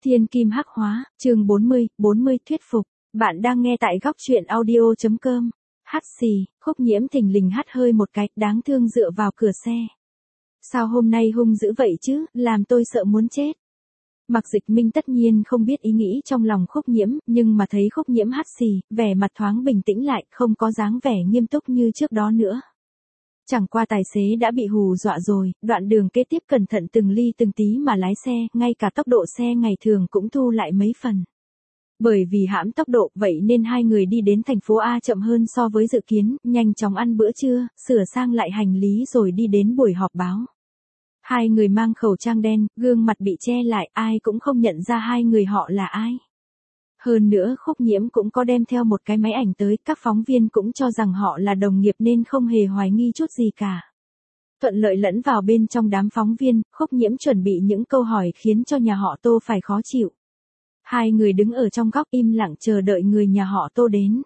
Thiên kim hắc hóa, chương 40 thuyết phục. Bạn đang nghe tại góc truyện audio.com. Hắt xì, Khúc Nhiễm thình lình hắt hơi một cái, đáng thương dựa vào cửa xe. Sao hôm nay hung dữ vậy chứ, làm tôi sợ muốn chết. Mạc Dịch Minh tất nhiên không biết ý nghĩ trong lòng Khúc Nhiễm, nhưng mà thấy Khúc Nhiễm hắt xì, vẻ mặt thoáng bình tĩnh lại, không có dáng vẻ nghiêm túc như trước đó nữa. Chẳng qua tài xế đã bị hù dọa rồi, đoạn đường kế tiếp cẩn thận từng ly từng tí mà lái xe, ngay cả tốc độ xe ngày thường cũng thu lại mấy phần. Bởi vì hãm tốc độ, vậy nên hai người đi đến thành phố A chậm hơn so với dự kiến, nhanh chóng ăn bữa trưa, sửa sang lại hành lý rồi đi đến buổi họp báo. Hai người mang khẩu trang đen, gương mặt bị che lại, ai cũng không nhận ra hai người họ là ai. Hơn nữa Khúc Nhiễm cũng có đem theo một cái máy ảnh tới, các phóng viên cũng cho rằng họ là đồng nghiệp nên không hề hoài nghi chút gì cả. Thuận lợi lẫn vào bên trong đám phóng viên, Khúc Nhiễm chuẩn bị những câu hỏi khiến cho nhà họ Tô phải khó chịu. Hai người đứng ở trong góc im lặng chờ đợi người nhà họ Tô đến.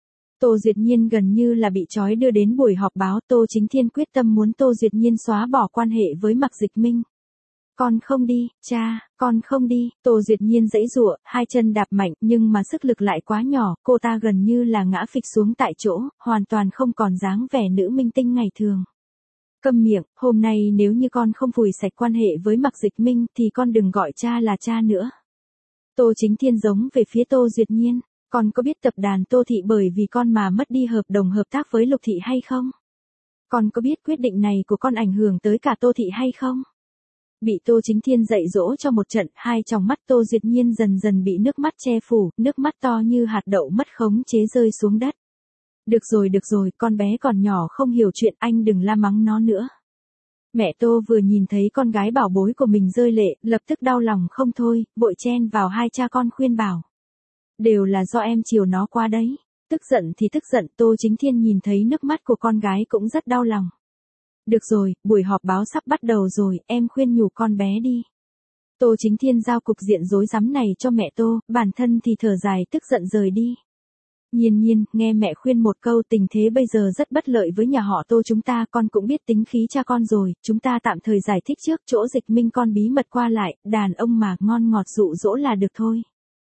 Tô Duyệt Nhiên gần như là bị trói đưa đến buổi họp báo, Tô Chính Thiên quyết tâm muốn Tô Duyệt Nhiên xóa bỏ quan hệ với Mạc Dịch Minh. Con không đi, cha, con không đi, Tô Duyệt Nhiên giãy giụa, hai chân đạp mạnh nhưng mà sức lực lại quá nhỏ, cô ta gần như là ngã phịch xuống tại chỗ, hoàn toàn không còn dáng vẻ nữ minh tinh ngày thường. Câm miệng, hôm nay nếu như con không phủi sạch quan hệ với Mạc Dịch Minh thì con đừng gọi cha là cha nữa. Tô Chính Thiên giống về phía Tô Duyệt Nhiên, con có biết tập đoàn Tô Thị bởi vì con mà mất đi hợp đồng hợp tác với Lục Thị hay không? Con có biết quyết định này của con ảnh hưởng tới cả Tô Thị hay không? Bị Tô Chính Thiên dạy dỗ cho một trận, hai tròng mắt Tô Duyệt Nhiên dần dần bị nước mắt che phủ, nước mắt to như hạt đậu mất khống chế rơi xuống đất. Được rồi, con bé còn nhỏ không hiểu chuyện, anh đừng la mắng nó nữa. Mẹ Tô vừa nhìn thấy con gái bảo bối của mình rơi lệ, lập tức đau lòng không thôi, vội chen vào hai cha con khuyên bảo. Đều là do em chiều nó qua đấy. Tức giận thì tức giận, Tô Chính Thiên nhìn thấy nước mắt của con gái cũng rất đau lòng. Được rồi, buổi họp báo sắp bắt đầu rồi, em khuyên nhủ con bé đi. Tô Chính Thiên giao cục diện rối rắm này cho mẹ Tô, bản thân thì thở dài tức giận rời đi. Nhiên, nghe mẹ khuyên một câu, tình thế bây giờ rất bất lợi với nhà họ Tô chúng ta, con cũng biết tính khí cha con rồi, chúng ta tạm thời giải thích trước, chỗ Dịch Minh con bí mật qua lại, đàn ông mà ngon ngọt dụ dỗ là được thôi.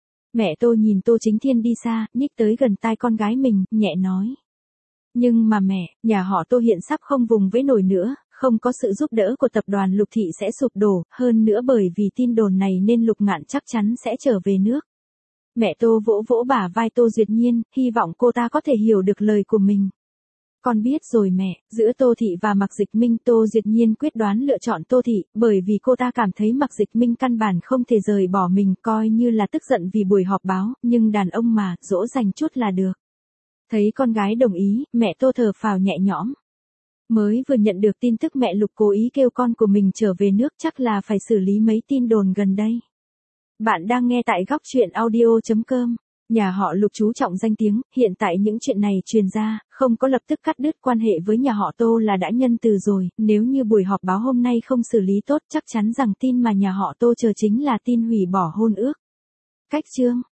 Mẹ Tô nhìn Tô Chính Thiên đi xa, nhích tới gần tai con gái mình, nhẹ nói. Nhưng mà mẹ, nhà họ Tô hiện sắp không vùng vẫy nổi nữa, không có sự giúp đỡ của tập đoàn Lục Thị sẽ sụp đổ, hơn nữa bởi vì tin đồn này nên Lục Ngạn chắc chắn sẽ trở về nước. Mẹ Tô vỗ vỗ bả vai Tô Duyệt Nhiên, hy vọng cô ta có thể hiểu được lời của mình. Con biết rồi mẹ, giữa Tô Thị và Mạc Dịch Minh, Tô Duyệt Nhiên quyết đoán lựa chọn Tô Thị, bởi vì cô ta cảm thấy Mạc Dịch Minh căn bản không thể rời bỏ mình, coi như là tức giận vì buổi họp báo, nhưng đàn ông mà, dỗ dành chút là được. Thấy con gái đồng ý, mẹ Tô thở phào nhẹ nhõm. Mới vừa nhận được tin tức mẹ Lục cố ý kêu con của mình trở về nước, chắc là phải xử lý mấy tin đồn gần đây. Bạn đang nghe tại góc truyện audio.com. Nhà họ Lục chú trọng danh tiếng, hiện tại những chuyện này truyền ra, không có lập tức cắt đứt quan hệ với nhà họ Tô là đã nhân từ rồi, nếu như buổi họp báo hôm nay không xử lý tốt chắc chắn rằng tin mà nhà họ Tô chờ chính là tin hủy bỏ hôn ước. Cách chương